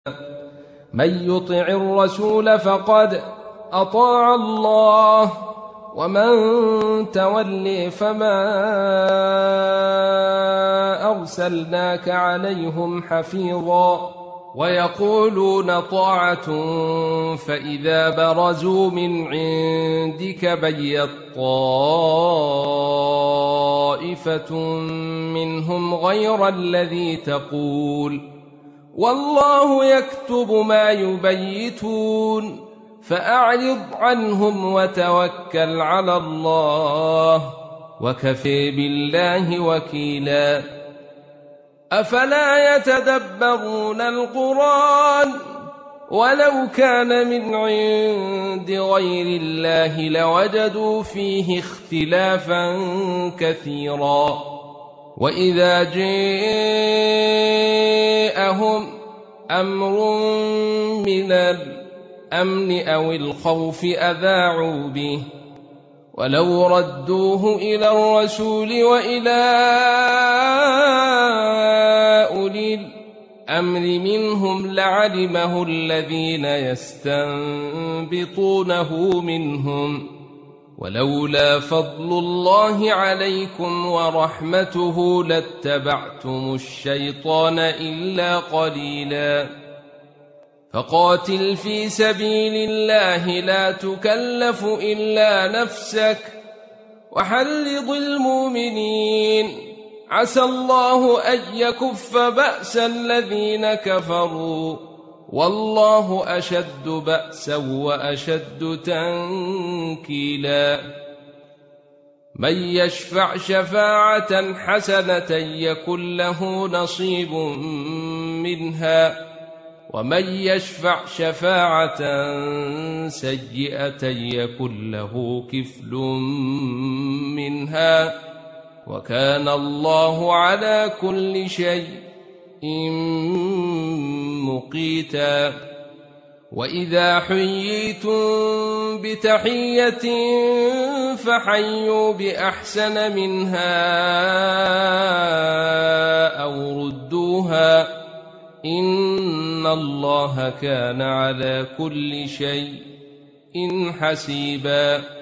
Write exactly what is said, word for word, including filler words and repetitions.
من يطع الرسول فقد أطاع الله ومن تولي فما أرسلناك عليهم حفيظا ويقولون طاعة فإذا برزوا من عندك بيت طائفة منهم غير الذي تقول والله يكتب ما يبيتون فأعرض عنهم وتوكل على الله وكفى بالله وكيلا أفلا يتدبرون القرآن ولو كان من عند غير الله لوجدوا فيه اختلافا كثيرا وإذا جاءهم أمر من الأمن أو الخوف أذاعوا به ولو ردوه إلى الرسول وإلى أولي الأمر منهم لعلمه الذين يستنبطونه منهم ولولا فضل الله عليكم ورحمته لاتبعتم الشيطان إلا قليلا فقاتل في سبيل الله لا تكلف إلا نفسك وحرض المؤمنين عسى الله أن يكف بأس الذين كفروا والله أشد بأسا وأشد تنكيلا من يشفع شفاعة حسنة يكن له نصيب منها ومن يشفع شفاعة سيئة يكن له كفل منها وكان الله على كل شيء مقيتا وإذا حييتم بتحية فحيوا بأحسن منها أو ردوها إن الله كان على كل شيء حسيبا